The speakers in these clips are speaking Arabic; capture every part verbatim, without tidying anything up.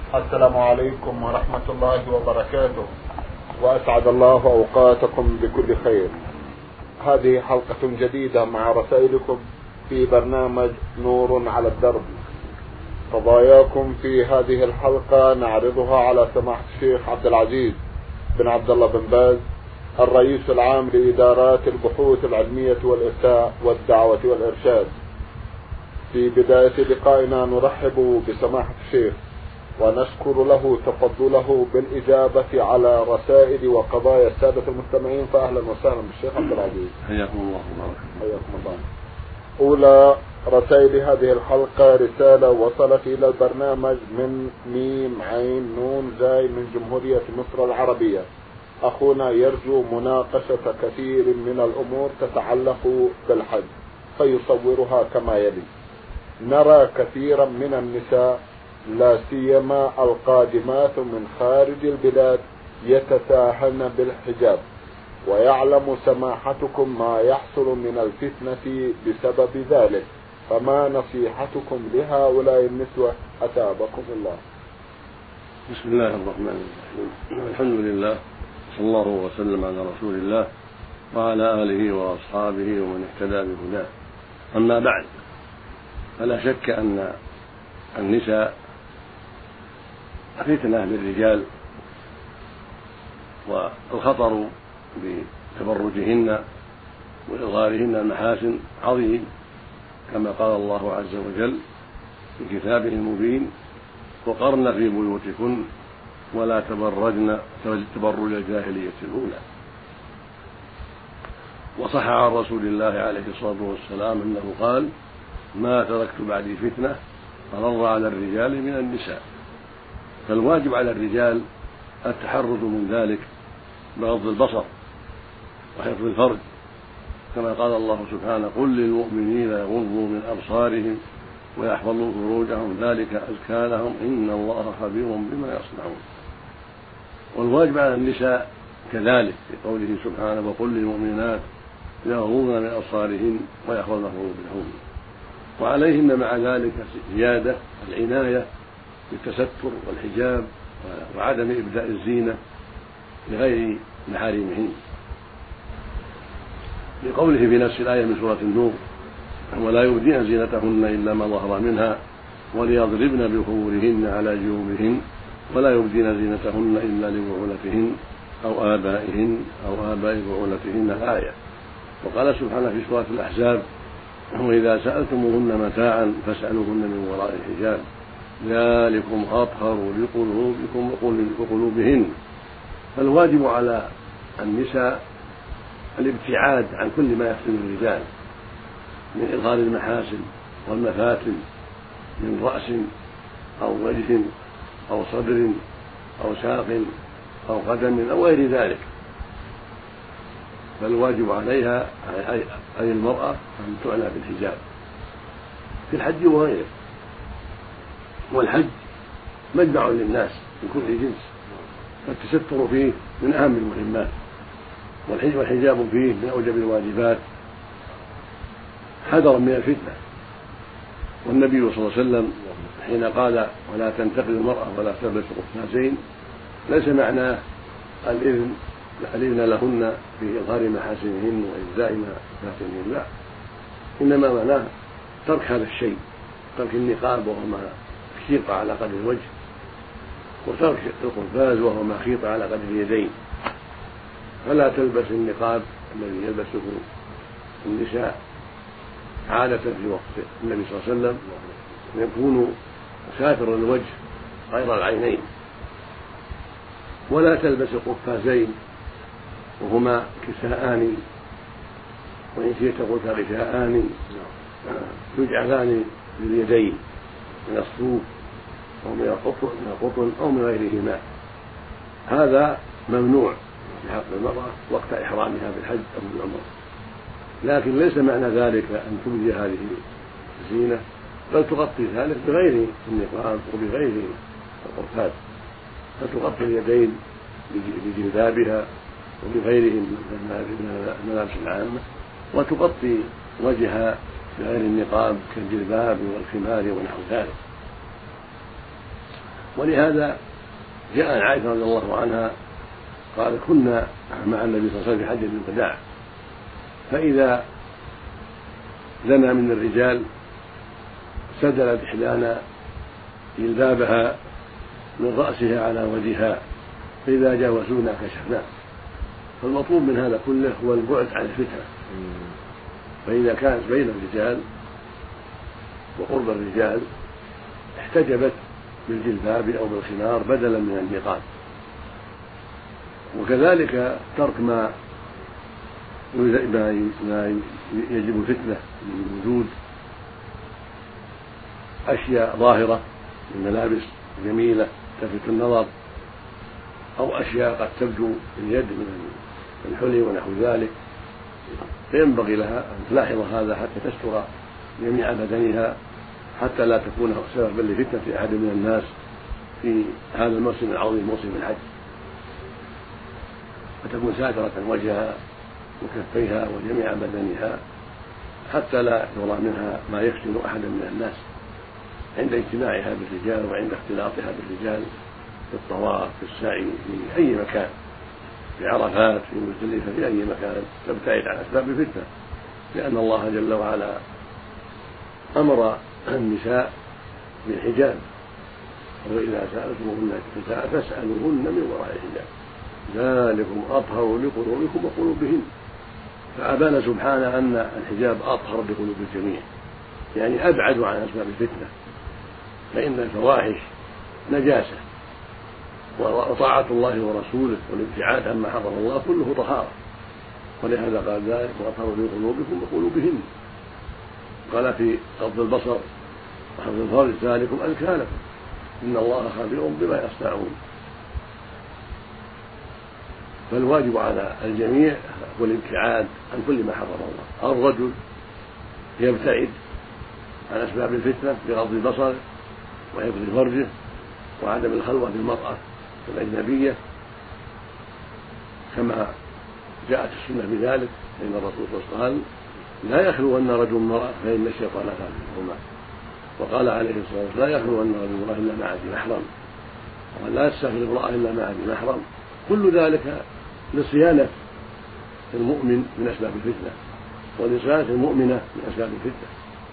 السلام عليكم ورحمة الله وبركاته، وأسعد الله أوقاتكم بكل خير. هذه حلقة جديدة مع رسائلكم في برنامج نور على الدرب. قضاياكم في هذه الحلقة نعرضها على سماحة الشيخ عبد العزيز بن عبد الله بن باز، الرئيس العام لإدارات البحوث العلمية والإفتاء والدعوة والإرشاد. في بداية لقائنا نرحب بسماحة الشيخ ونشكر له تفضله بالإجابة على رسائل وقضايا السادة المستمعين، فأهلا وسهلا بالشيخ عبد العزيز. حياكم الله وبارك. حياكم الله. أولى رسائل هذه الحلقة رسالة وصلت إلى البرنامج من ميم عين نون زاي من جمهورية مصر العربية. أخونا يرجو مناقشة كثير من الأمور تتعلق بالحج، فيصورها كما يلي: نرى كثيرا من النساء لا سيما القادمات من خارج البلاد يتساهلن بالحجاب، ويعلم سماحتكم ما يحصل من الفتنة بسبب ذلك، فما نصيحتكم لهؤلاء النسوة أتابكم الله؟ بسم الله الرحمن الرحيم. الحمد لله، صلى الله وسلم على رسول الله وعلى آله وأصحابه ومن اهتدى بهداه. أما بعد، فلا شك أن النساء فتنة للرجال، والخطر بتبرجهن وإظهارهن المحاسن عظيم، كما قال الله عز وجل في كتابه المبين: وقرن في بيوتكن ولا تبرجن تبرج الجاهلية الأولى. وصح عن رسول الله عليه الصلاة والسلام أنه قال: ما تركت بعدي فتنة أضر على الرجال من النساء. فالواجب على الرجال التحرز من ذلك بغض البصر وحفظ الفرج، كما قال الله سبحانه: قل للمؤمنين يغضوا من أبصارهم ويحفظوا فروجهم ذلك أزكى لهم إن الله خبير بما يصنعون. والواجب على النساء كذلك في قوله سبحانه: وقل للمؤمنات يغضضن من أبصارهن ويحفظن فروجهن. وعليهن مع ذلك زيادة العناية بالتستر والحجاب وعدم إبداء الزينة لغير محارمهن، لقوله في نفس الآية من سورة النور: ولا يبدين زينتهن إلا ما ظهر منها وليضربن بخمورهن على جيوبهن ولا يبدين زينتهن إلا لبعولتهن أو آبائهن أو آباء بعولتهن الآية. وقال سبحانه في سورة الأحزاب: وإذا سألتموهن متاعا فاسألوهن من وراء الحجاب ذلكم أطهر لقلوبكم وقلوبهن. فالواجب على النساء الابتعاد عن كل ما يفتن الرجال من إظهار المحاسن والمفاتن من رأس أو وجه أو صدر أو ساق أو قدم أو غير ذلك. فالواجب عليها أي المرأة أن تعنى بالحجاب في الحج وغيره. والحج مجمع للناس من كل جنس، فالتستر فيه من أهم المهمات، والحجاب فيه من أوجب الواجبات حذرا من الفتنة. والنبي صلى الله عليه وسلم حين قال: ولا تنتقل المرأة ولا تلبس قفازين، ليس معناه الإذن الإذن لهن في إظهار محاسنهن وإجزاء محاسنهن، لا، إنما معناه ترك هذا الشيء، ترك النقاب وهو ما خيط على قدر الوجه، وترك القفاز وهو ما خيط على قدر اليدين. فلا تلبس النقاب الذي يلبسه النساء عادة في وقت النبي صلى الله عليه وسلم، يكون ساتر الوجه غير العينين. ولا تلبس قفازين وهما كساءان، وإن شئت قلت غشاءان، يجعلان لليدين من الصوف أو من القطن أو من غيرهما. هذا ممنوع في حق المرأة وقت إحرامها بالحج أو بالعمرة، لكن ليس معنى ذلك أن تبدي هذه الزينة، بل تغطي ذلك بغير النقاب وبغير القفاز، فتغطي اليدين بجلبابها وبغيره من الملابس العامة، وتغطي وجهها بغير النقاب كالجلباب والخمار ونحو ذلك. ولهذا جاء عن عائشة رضي الله عنها قال كنا مع النبي صلى الله عليه وسلم في حجة الوداع، فإذا لنا من الرجال سدلت إحدانا جلبابها من رأسها على وجهها، فإذا جاوزونا كشفناه. فالمطلوب من هذا كله هو البعد عن الفتنة. فإذا كانت بين الرجال وقرب الرجال احتجبت بالجلباب أو بالخمار بدلا من النقاب. وكذلك ترك ما ما يجب الفتنة من وجود أشياء ظاهرة من ملابس جميلة تلفت النظر، أو أشياء قد تبدو اليد من الحلي ونحو ذلك، فينبغي لها أن تلاحظ هذا حتى تستر جميع بدنها حتى لا تكون سببا لفتنة أحد من الناس في هذا الموسم العظيم موسم الحج، فتكون ساترة وجهها وكفيها وجميع بدنها حتى لا يرى منها ما يفتن أحدا من الناس عند اجتماعها بالرجال وعند اختلاطها بالرجال في الطواف في السعي في أي مكان، في عرفات في مزدلفة في أي مكان، تبتعد عن أسباب الفتنة، لأن الله جل وعلا أمر النساء بالحجاب، وإذا سألتموهن النساء فاسألوهن من وراء الحجاب ذلكم أطهر لقلوبكم وقلوبهن. فأبان سبحانه أن الحجاب أطهر لقلوب الجميع، يعني أبعد عن أسباب الفتنة، فإن الفواحش نجاسة، وطاعة الله ورسوله والابتعاد عما حرم الله كله طهارة، ولهذا قال ذلك وأطهر لقلوبكم وقلوبهن. قال في غض البصر وحفظ الفرج ذلكم أزكى لكم إن الله خبير بما يصنعون. فالواجب على الجميع هو الابتعاد عن كل ما حرم الله. الرجل يبتعد عن أسباب الفتنة بغض البصر وحفظ فرجه وعدم الخلوة بالمرأة الأجنبية كما جاءت السنة بذلك، فإن الرسول صلى الله عليه وسلم قال لا يخلون رجل امرأة فإن الشيطان ثالثهما، وقال عليه الصلاة والسلام لا يخلون رجل امرأة إلا مع ذي محرم، وقال لا تستخدم امرأة إلا مع ذي محرم. كل ذلك لصيانة المؤمن من أسباب الفتنة ولصيانة المؤمنة من أسباب الفتنة،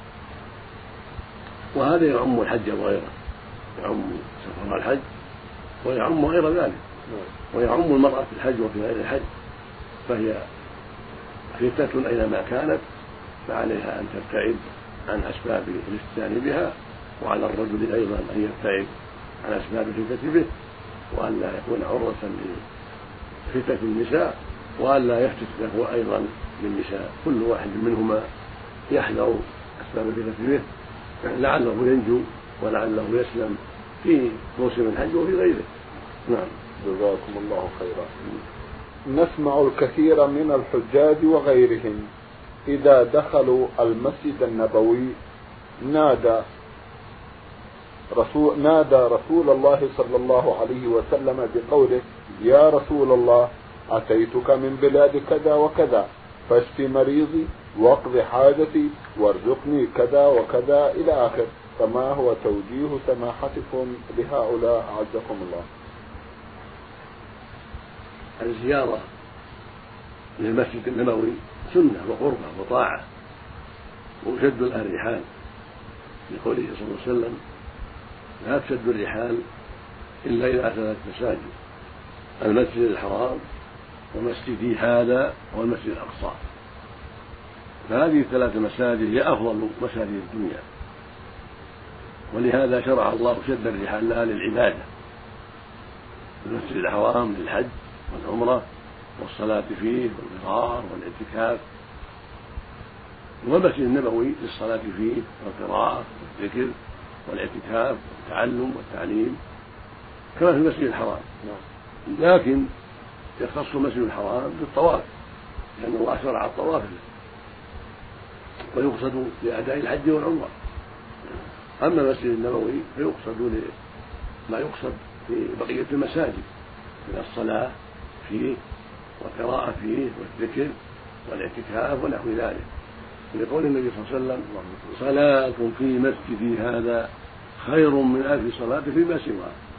وهذا يعم الحج وغيره، يعم سفر الحج ويعم غير ذلك، ويعم المرأة في الحج وفي غير الحج، فهي فتنة أينما كانت فعليها أن تبتعد عن أسباب الافتتان بها، وعلى الرجل أيضا أن يبتعد عن أسباب الفتنة به، وأن لا يكون عرضة لفتنة النساء، وأن لا يفتت له أيضا بالنساء، كل واحد منهما يحذر أسباب الفتنة به لعله ينجو ولعله يسلم في موسم الحج وفي غيره. نعم. جزاكم الله خيرا. نسمع الكثير من الحجاج وغيرهم إذا دخلوا المسجد النبوي نادى رسول, نادى رسول الله صلى الله عليه وسلم بقوله يا رسول الله أتيتك من بلاد كذا وكذا فاشف مريضي واقض حاجتي وارزقني كذا وكذا إلى آخر، فما هو توجيه سماحتكم لهؤلاء أعزكم الله؟ الزيارة للمسجد النبوي سنة وقربة وطاعة وشد الرحال، لقوله صلى الله عليه وسلم لا تشد الرحال إلا إلى ثلاث مساجد: المسجد الحرام ومسجدي هذا والمسجد الأقصى. فهذه الثلاث مساجد هي أفضل مساجد الدنيا، ولهذا شرع الله شد الرحال لها للعبادة: المسجد الحرام للحج والعمرة والصلاة فيه والقراءة والاعتكاف، والمسجد النبوي للصلاة فيه والقراءة والذكر والاعتكاف والتعلم والتعليم كما في المسجد الحرام. لكن يختص المسجد الحرام بالطواف لأن الله شرع الطواف ويقصد لأداء الحج والعمرة. أما المسجد النبوي فيقصد ما يقصد في بقية المساجد من الصلاة فيه والقراءة فيه والذكر والاعتكاف ونحو ذلك، لقول النبي صلى الله عليه وسلم صلاة في مسجدي هذا خير من ألف صلاة فيما سواه.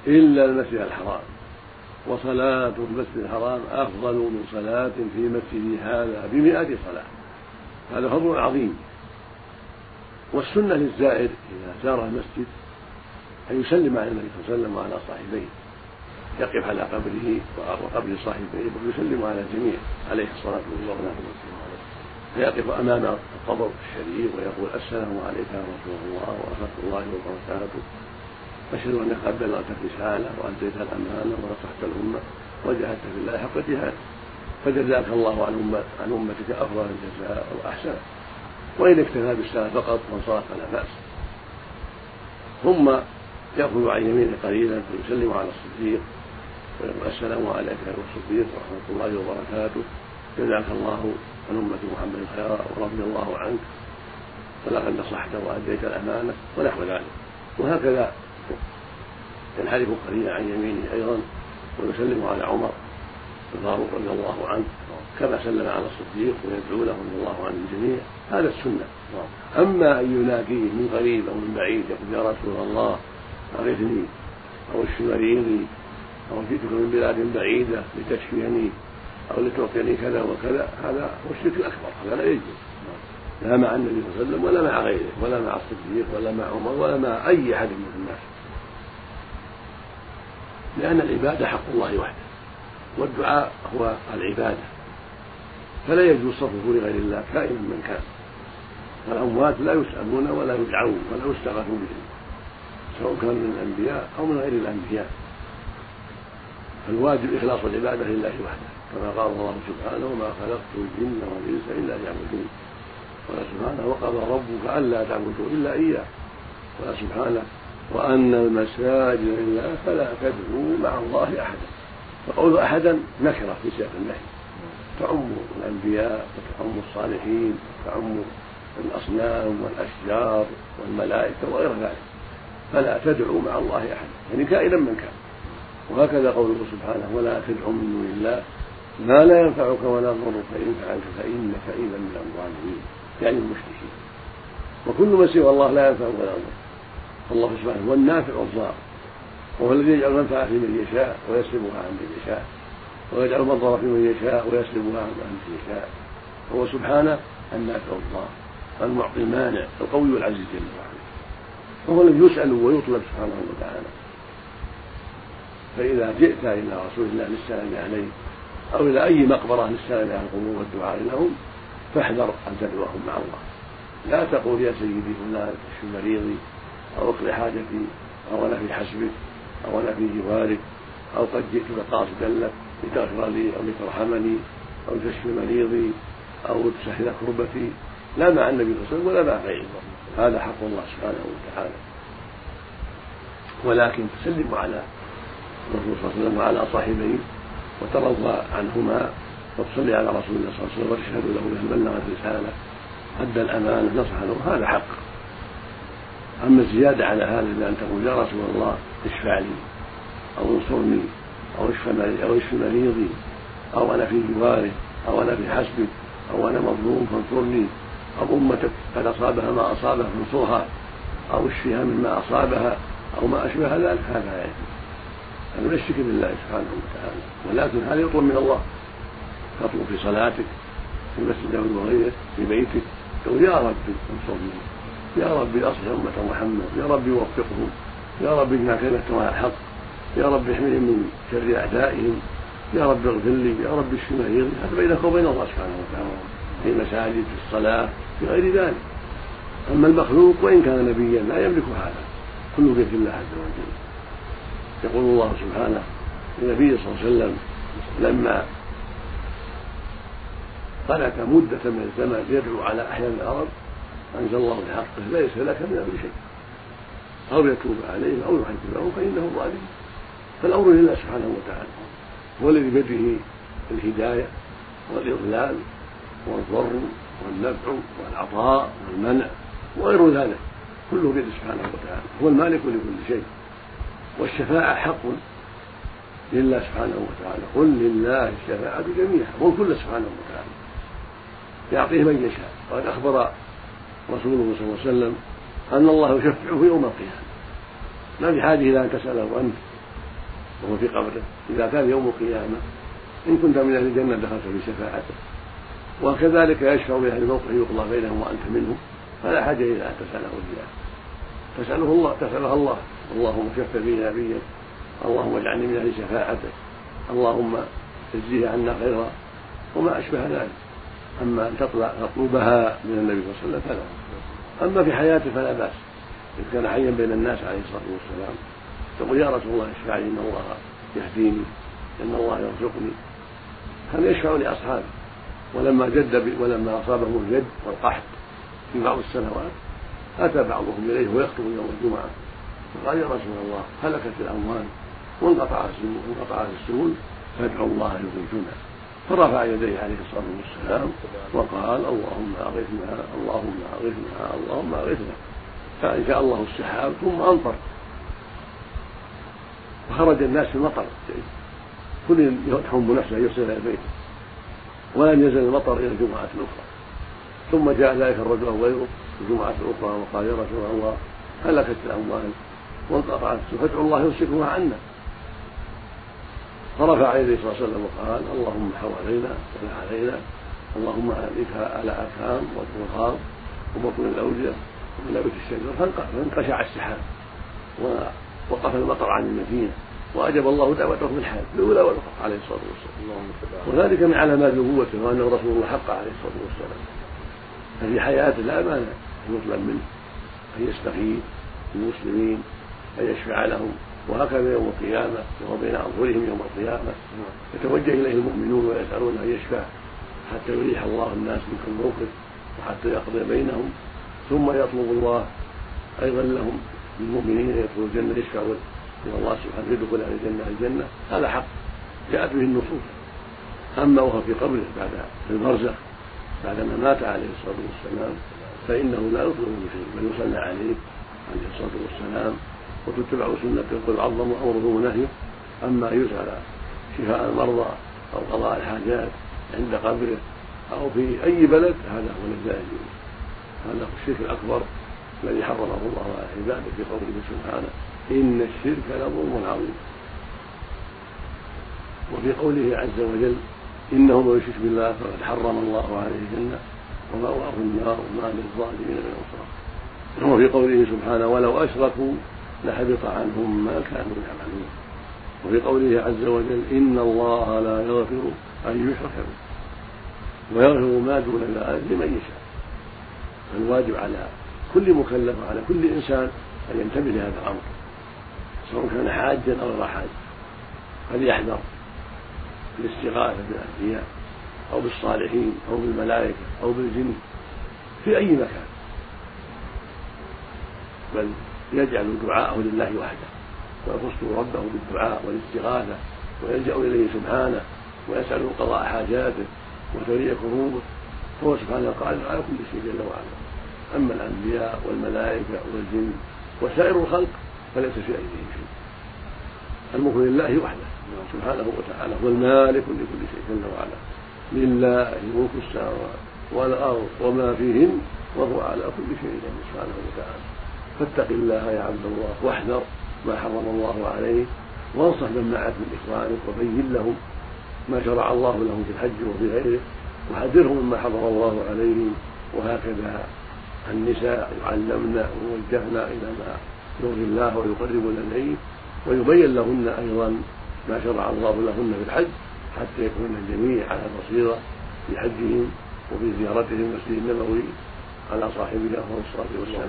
إلا المسجد الحرام، وصلاة في المسجد الحرام أفضل من صلاة في مسجدي هذا بمئة صلاة. هذا فضل عظيم. والسنة للزائر إذا زار المسجد أن يسلم على النبي صلى الله عليه وسلم وعلى صاحبيه، يقف على قبره وقبر صاحبيه ويسلم على الجميع عليه الصلاة والسلام، فيقف أمام القبر الشريف ويقول: السلام عليك يا رسول الله ورحمة الله وبركاته، أشهد أنك قد بلغت الرسالة وأديت الأمانة ونصحت الأمة وجاهدت في الله حق جهاده، فجزاك الله عن أمتك أفضل الجزاء وأحسن. وإن اكتفى بالسلام فقط وانصرف فلا بأس. ثم يأخذ عن يمينه قليلا ويسلم على الصديق ويقول: السلام عليك يا الصديق ورحمة الله وبركاته، جزاك الله عن أمة محمد خيرا ورضي الله عنك ولقد نصحت وأديت الأمانة ونحو ذلك. وهكذا ينحرف قليلا عن يمينه أيضا ويسلم على عمر الفاروق رضي الله عنه كما سلم على الصديق ويدعو له رضي الله عنه الجميع. هذا السنة. أما أن يلاقيه من قريب أو من بعيد يقول: يا رسول الله أغثني، أو اشف مريضي، أو جئتك من بلاد بعيدة لتشفيني أو لتعطيني كذا وكذا، هذا هو الشرك الأكبر، هذا لا يجوز، لا مع النبي صلى الله عليه وسلم ولا مع غيره ولا مع الصديق ولا مع عمر ولا مع أي أحد من الناس، لأن العبادة حق الله وحده، والدعاء هو العبادة، فلا يجوز صرفه لغير الله كائنا من كان. والأموات لا يسألون ولا يدعون ولا يستغاث بهم، سواء كان من الأنبياء أو من غير الأنبياء. فالواجب إخلاص العبادة لله وحده، كما قال الله سبحانه: وما خلقت الجن والإنس إلا ليعبدون. وقال سبحانه: وقضى ربك ألا تعبدوا إلا إياه. وقال سبحانه: وأن المساجد لله فلا تدعوا مع الله أحدا. فقول أحدا نكرة في سياق النهي، تعم الأنبياء وتعم الصالحين وتعم الأصنام والأشجار والملائكة وغير ذلك، فلا تدعوا مع الله أحدا، يعني كائنا من كان. وهكذا قوله سبحانه: ولا تدعوا من دون الله ما لا ينفعك ولا يضرك فإن فعلت فإنك إذا من الظالمين، يعني المشركين. وكل من سوى الله لا ينفع ولا يضر، فالله سبحانه هو النافع والضار، وهو الذي يجعل المنفعة في من يشاء ويسلبها عن من يشاء، ويجعل المضر في من يشاء ويسلبها عن من يشاء. هو سبحانه النافع والضار، المعطي المانع القوي العزيز جل وعلا، وهو الذي يسأل ويطلب سبحانه وتعالى. فإذا جئت إلى رسول الله للسلام عليه أو إلى أي مقبرة للسلام على القبور والدعاء لهم فاحذر أن تدعوهم مع الله. لا تقول: يا سيدي فلان اشف مريضي، أو اقضي حاجتي، أو أنا في حسبك، أو أنا في جوارك، أو قد جئتك قاصدا لك لتغفر لي أو لترحمني أو تشفي مريضي أو تسهل كربتي، لا مع النبي صلى الله عليه وسلم ولا مع غيره. هذا حق الله سبحانه وتعالى. ولكن تسلم على الرسول صلى الله عليه وسلم وعلى صاحبيه وترضى عنهما وتصلي على رسول الله صلى الله عليه وسلم وتشهد له بأن بلغ الرسالة أدى الأمانة نصح له، هذا حق. أما الزيادة على هذا بأن تقول: يا رسول الله اشفع لي أو انصرني أو اشف مريضي، أو أنا في جواره، أو أنا في حسبك، أو أنا مظلوم فانصرني، أو أمتك قد أصابها ما أصابها فانصرها، أو اشفها مما أصابها، أو ما أشبه ذلك، هذا لا يجوز. هذا من الشرك بالله سبحانه وتعالى. ولكن هذا يطلب من الله، تطلب في صلاتك في مسجد أو وغيره في بيتك، تقول: يا ربي انصرني، يا ربي أصلح أمة محمد، يا ربي وفقهم، يا ربي اجمع كلمتهم على الحق، يا ربي احميهم من شر أعدائهم، يا ربي اغفر لي، يا ربي اشف مريضي. هذا بينك وبين الله سبحانه وتعالى في المساجد في الصلاة في غير ذلك. أما المخلوق وإن كان نبيا لا يملك هذا، كله بيد الله عز وجل. يقول الله سبحانه للنبي صلى الله عليه وسلم لما قنت مدة من الزمن يدعو على أحيان الأرض أنزل الله بحقه: ليس لك من أمر شيء، أو يتوب عليهم أو يعذبهم فإنه ظالم. فالأمر لله سبحانه وتعالى، هو الذي بيده الهداية والإضلال والضر والنفع والعطاء والمنع وغير ذلك، كله بيده سبحانه وتعالى، هو المالك لكل شيء. والشفاعة حق لله سبحانه وتعالى: قل لله الشفاعة جميعا، والكل سبحانه وتعالى يعطيه من يشاء. وقد أخبر رسوله صلى الله عليه وسلم أن الله يشفعه يوم القيامة، ما في حاجة إلى أن تسأله أنت وهو في قبره إذا كان يوم القيامة إن كنت من أهل الجنة دخلت في شفاعته، وكذلك يشفع بأهل الموقف يقضى بينهم وأنت منهم، فلا حاجة إلى أن تسأله إياه، تسأله الله تسألها الله، اللهم شف بي نبيك، اللهم اجعلني من أهل شفاعتك، اللهم اجزيه عنا خيرا وما أشبه ذلك. أما أن تطلبها من النبي صلى الله عليه وسلم فلا. أما في حياته فلا بأس، إذ كان حيا بين الناس عليه الصلاة والسلام تقول يا رسول الله اشفع لي إن الله يهديني، إن الله يرزقني. كان يشفع لأصحابه، ولما جد ولما أصابه الجد والقحط في بعض السنوات أتى بعضهم إليه ويخطب يوم الجمعة فقال يا رسول الله هلكت الأموال وانقطع السبل فادعوا الله يغيثنا، فرفع يديه عليه الصلاة والسلام وقال اللهم أغثنا اللهم أغثنا اللهم أغثنا، فأنشأ الله السحاب ثم أمطر وخرج الناس في المطر، كل يحب نفسه يصل إلى بيته، ولم يزل المطر إلى الجمعة الأخرى. ثم جاء ذلك الرجل غيره في الجمعة الأخرى وقال يا رسول الله هلكت الأموال وانقطعت فادعوا الله يمسكها عنا، فرفع يديه صلى الله عليه وسلم وقال اللهم حوالينا ولا علينا، اللهم أهلكها على أكام والرخام وبطن الأودية ونبت الشجر، فانقشع السحاب ووقف المطر عن المدينة وأجب الله دعوته في الحال الأولى والأخرى عليه الصلاة والسلام، وذلك من علامات نبوته وأنه رسول الله حق عليه الصلاة والسلام. ففي حياته لا مانع يطلب منه أن يستغيث بالمسلمين أن يشفع لهم، وهكذا يوم القيامة وهو بين أظهرهم يوم القيامة يتوجه إليه المؤمنون ويسألون أن يشفع حتى يريح الله الناس من كل موقف وحتى يقضي بينهم، ثم يطلب الله أيضا لهم للمؤمنين يدخلوا الجنة يشفعوا إلى الله سبحانه يدخل أهل الجنة الجنة، هذا حق جاءت به النصوص. أما وهو في قبره بعد في البرزخ بعدما مات عليه الصلاة والسلام فإنه لا يطلب بشيء بل يصلى عليه عليه الصلاة والسلام وتتبع سنته قل عظم أمره ونهيه. أما يسأل شفاء المرضى أو قضاء الحاجات عند قبره أو في أي بلد هذا هو الذي يجوز، هذا هو الشرك الأكبر الذي حرمه الله على عباده في قوله سبحانه إن الشرك لظلم عظيم، وفي قوله عز وجل إنه من يشرك بالله فقد حرم الله عليه الجنة ومأواه النار وما للظالمين من أنصار، وفي قوله سبحانه ولو أشركوا لحبط عنهم ما كانوا يعملون، وفي قوله عز وجل إن الله لا يغفر أن يشرك به ويغفر ما دون ذلك لمن يشاء. فالواجب على كل مكلف وعلى كل إنسان أن ينتبه لهذا الأمر سواء كان حاجا أو غير حاج، فليحذر الاستغاثة بالأنبياء أو بالصالحين أو بالملائكة أو بالجن في أي مكان، بل يجعل دعاءه لله وحده ويخص ربه بالدعاء والاستغاثة ويلجأ إليه سبحانه ويسأل قضاء حاجاته وتولي كروبه، فهو سبحانه قادر على كل شيء جل وعلا. أما الأنبياء والملائكة والجن وسائر الخلق فليس في أيديهم شيء، الملك لله وحده سبحانه وتعالى هو المالك لكل شيء جل وعلا، لله ملك السماوات والأرض وما فيهن وهو على كل شيء سبحانه وتعالى. فاتق الله يا عبد الله واحذر ما حرم الله عليك وانصح من معك من إخوانك وبين لهم ما شرع الله لهم في الحج وفي غيره وحذرهم مما حرم الله عليهم. وهكذا النساء يعلمن ويوجهن إلى ما يرضي الله ويقربن إليه ويبين لهن أيضا ما شرع الله لهن في الحج حتى يكون الجميع على بصيرة في حجهم وفي زيارتهم المسجد النبوي على صاحبه أفضل الصلاة والسلام.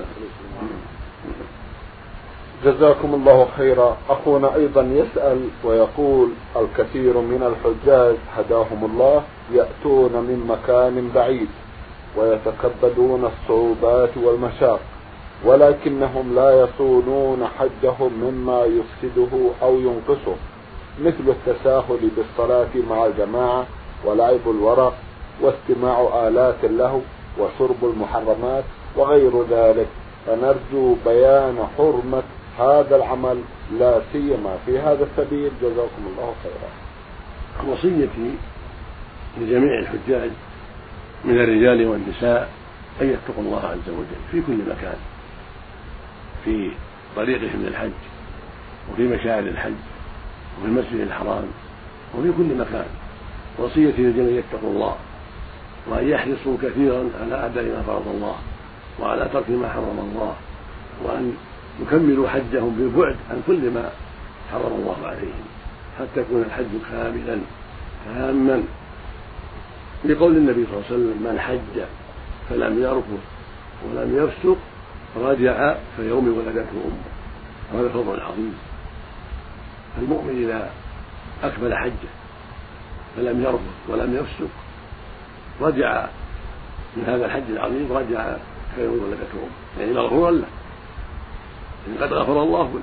جزاكم الله خيرا. أخونا أيضا يسأل ويقول الكثير من الحجاج هداهم الله يأتون من مكان بعيد ويتكبدون الصعوبات والمشاق ولكنهم لا يصونون حجهم مما يفسده أو ينقصه مثل التساهل بالصلاة مع الجماعة ولعب الورق واستماع آلات اللهو وشرب المحرمات وغير ذلك، فنرجو بيان حرمة هذا العمل لا سيما في هذا السبيل. جزاكم الله خيرا. وصيتي لجميع الحجاج من الرجال والنساء أن يتقوا الله عز وجل في كل مكان في طريقهم للحج وفي مشاعر الحج وفي المسجد الحرام وفي كل مكان. وصيتي للجميع يتقوا الله وأن يحرصوا كثيرا على أداء ما فرض الله وعلى ترك ما حرم الله، وأن يكملوا حجهم بالبعد عن كل ما حرم الله عليهم حتى يكون الحج كاملا تاما، لقول النبي صلى الله عليه وسلم: من حج فلم يرفث ولم يفسق رجع كيوم ولدته امه. هذا فضل عظيم. المؤمن اذا اكمل حجه فلم يرفث ولم يفسق رجع من هذا الحج العظيم رجع كيوم ولدته امه، يعني مغفورا له، يعني قد غفر الله له.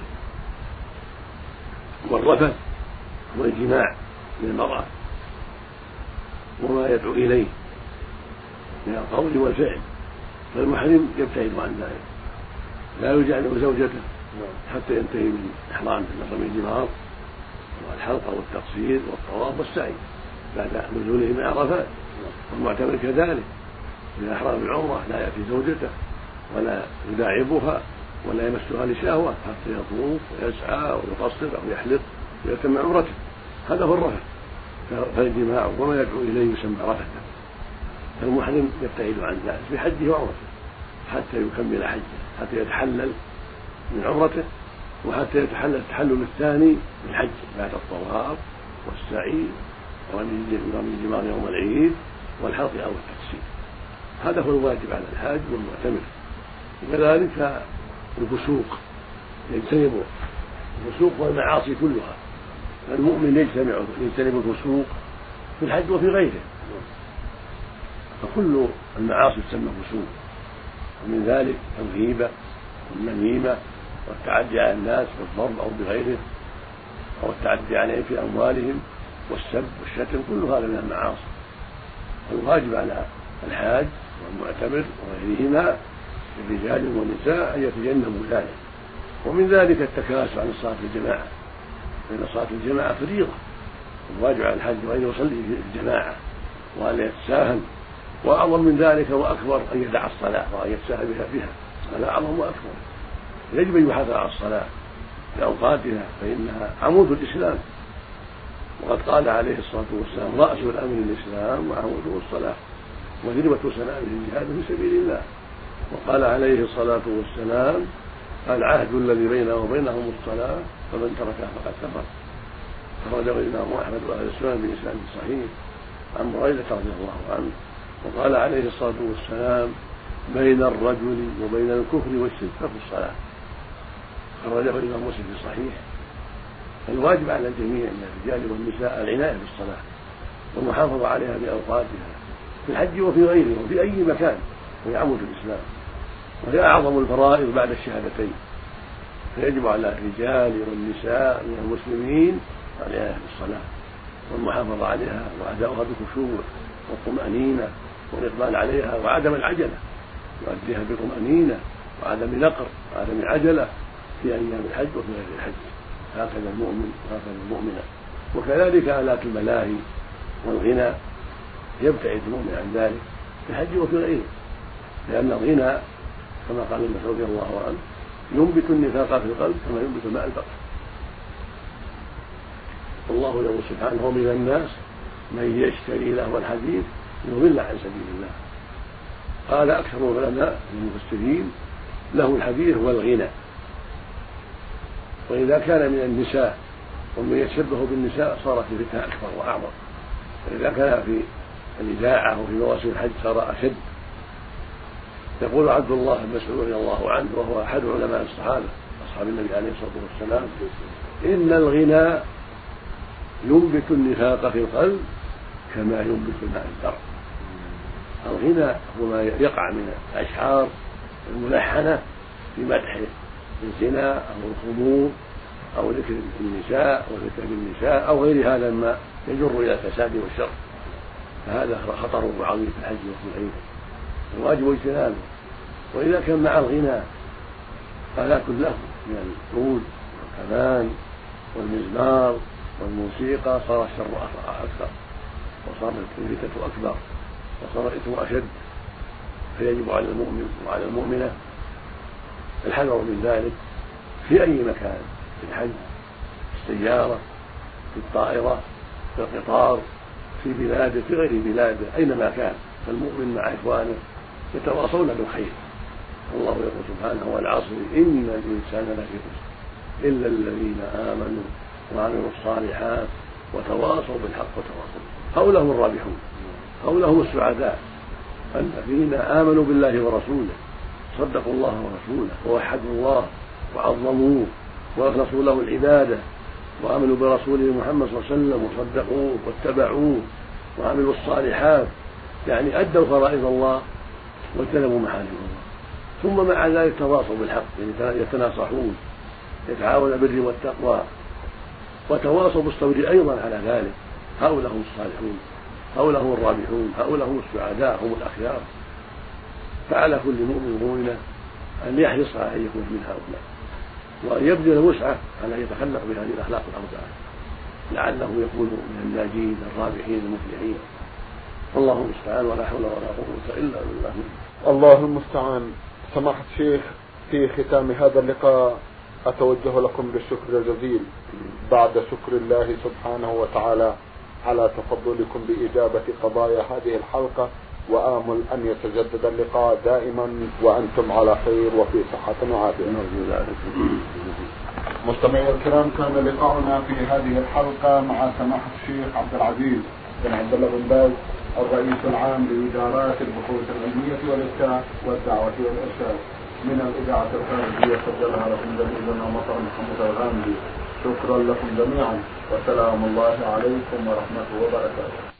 والرفث هو الجماع من المرأة وما يدعو إليه من القول والفعل، فالمحرم يبتعد عن ذلك، لا يجامع زوجته حتى ينتهي من إحرام رمي الجمار والحلقة والتقصير والطواف والسعي بعد نزوله من عرفات. والمعتمر كذلك من إحرام العمرة لا يأتي زوجته ولا يداعبها ولا يمسها لشهوة حتى يطوف ويسعى ويقصر أو يحلق ويتم عمرته. هذا هو الرفث، فالجماع وما يدعو إليه يسمى رفثا. فالمحرم يبتعد عن ذلك في حجه وعمرته حتى يكمل حجه، حتى يتحلل من عمرته وحتى يتحلل التحلل الثاني من حجه بعد الطواف والسعي ورمي الجمار يوم العيد والحلق أو التقصير. هذا هو الواجب على الحاج والمعتمر. وكذلك الفسوق يجتنب الفسوق والمعاصي كلها. المؤمن يجتمع يجتنب الفسوق في الحج وفي غيره، فكل المعاصي تسمى فسوق، ومن ذلك الغيبة والنميمة والتعدي على الناس بالضرب أو بغيره أو التعدي عليهم في أموالهم والسب والشتم، كل هذا من المعاصي. الواجب على الحاج والمعتمر وغيرهما الرجال والنساء أن يتجنبوا ذلك. ومن ذلك التكاسل عن الصلاة الجماعة، لأن صلاة الجماعة فريضة، الواجب على الحاج أن يصلي في الجماعة وأن يتساهل. وأعظم من ذلك وأكبر أن يدع الصلاة وأن يتساهل بها بها هذا أعظم وأكبر. يجب أن يحافظ على الصلاة بأوقاتها فإنها عمود الإسلام، وقد قال عليه الصلاة والسلام: رأس الأمر الإسلام وعموده الصلاة وذروة سنامه الجهاد في سبيل الله. وقال عليه الصلاة والسلام: العهد الذي بيننا وبينهم الصلاة فمن تركها فقد كفر. أخرجه الإمام أحمد وأهل السنن بإسناد صحيح عن بريدة رضي الله عنه. وقال عليه الصلاة والسلام: بين الرجل وبين الكفر والشرك ترك الصلاة. أخرجه الإمام مسلم في صحيح. الواجب على الجميع من الرجال والنساء العناية بالصلاة والمحافظة عليها بأوقاتها في الحج وفي غيره وفي أي مكان، وهي عمود الإسلام وهي أعظم الفرائض بعد الشهادتين. فيجب على الرجال والنساء من المسلمين العناية بالصلاة والمحافظة عليها وأداؤها بخشوع والطمأنينة والإقبال عليها وعدم العجلة، يؤديها بطمأنينة وعدم نقر وعدم عجلة في أيام الحج وفي غير الحج. هكذا المؤمن وهكذا المؤمنة. وكذلك آلات الملاهي والغنى يبتعد المؤمن عن ذلك في الحج وفي غيره، لأن الغنى كما قال ابن مسعود رضي الله عنه ينبت النفاق في القلب كما ينبت ماء البقر. والله يقول سبحانه: ومن الناس من يشتري لهو الحديث ليضل عن سبيل الله. قال أكثر العلماء من المفسرين: له الحديث هو الغنى. وإذا كان من النساء ومن يتشبه بالنساء صارت الفتنة أكبر وأعظم، وإذا كان في الإذاعة وفي مواسم الحج صار أشد. يقول عبد الله بن مسعود رضي الله عنه وهو أحد علماء الصحابة أصحاب النبي عليه الصلاة والسلام: إن الغنى ينبت النفاق في القلب كما ينبت ماء الزرع. الغنى هو ما يقع من الأشعار الملحنة في مدح الزنا أو الخمور أو ذكر النساء أو ذكر النساء أو غير هذا ما يجر إلى الفساد والشر، فهذا خطر عظيم في الحج وفي غيره، الواجب اجتنابه. وإذا كان مع الغنى آلات له من العود والكمان والمزمار والموسيقى صار الشر أكثر وصارت الفتنة أكبر وصار الإثم أشد. فيجب على المؤمن وعلى المؤمنة الحذر من ذلك في أي مكان، في الحج، في السيارة، في الطائرة، في القطار، في بلاده، في غير بلاده، أينما كان، فالمؤمن مع إخوانه يتواصون بالخير. الله يقول سبحانه: والعصر إن الإنسان لفي خسر إلا الذين آمنوا وعملوا الصالحات وتواصوا بالحق وتواصوا. هؤلاء هم الرابحون، هؤلاء هم السعداء، الذين آمنوا بالله ورسوله، صدقوا الله ورسوله، ووحدوا الله وعظموه وأخلصوا له العبادة، وآمنوا برسوله محمد صلى الله عليه وسلم وصدقوه واتبعوه وعملوا الصالحات، يعني أدوا فرائض الله واجتنبوا محارم الله، ثم مع ذلك تواصوا بالحق، يعني يتناصحون، يتعاونون بالبر والتقوى، وتواصوا بالصبر أيضا على ذلك. هؤلاء هم الصالحون، هؤلاء هم الرابحون، هؤلاء هم السعداء، هم الأخيار. فعلى كل مؤمن ومؤمنة أن يحرص على أن يكون من هؤلاء، وأن يبذل وسعه على أن يتخلق بهذه الأخلاق الأربعة لعله يكون من الناجين الرابحين المفلحين. والله المستعان، ولا حول ولا قوة إلا بالله. الله المستعان. سماحة الشيخ، في ختام هذا اللقاء أتوجه لكم بالشكر الجزيل بعد شكر الله سبحانه وتعالى على تفضلكم بإجابة قضايا هذه الحلقة، وآمل أن يتجدد اللقاء دائما وأنتم على خير وفي صحة وعافية. مستمعي الكرام، كان لقاؤنا في هذه الحلقة مع سماحة الشيخ عبد العزيز بن عبد الله بن باز، الرئيس العام لإدارات البحوث العلمية والإفتاء والدعوة والإرشاد من الإذاعة الخارجية. سجلها لكم زميلنا مطر محمد الغامدي. شكرا لكم جميعا، وسلام الله عليكم ورحمته وبركاته.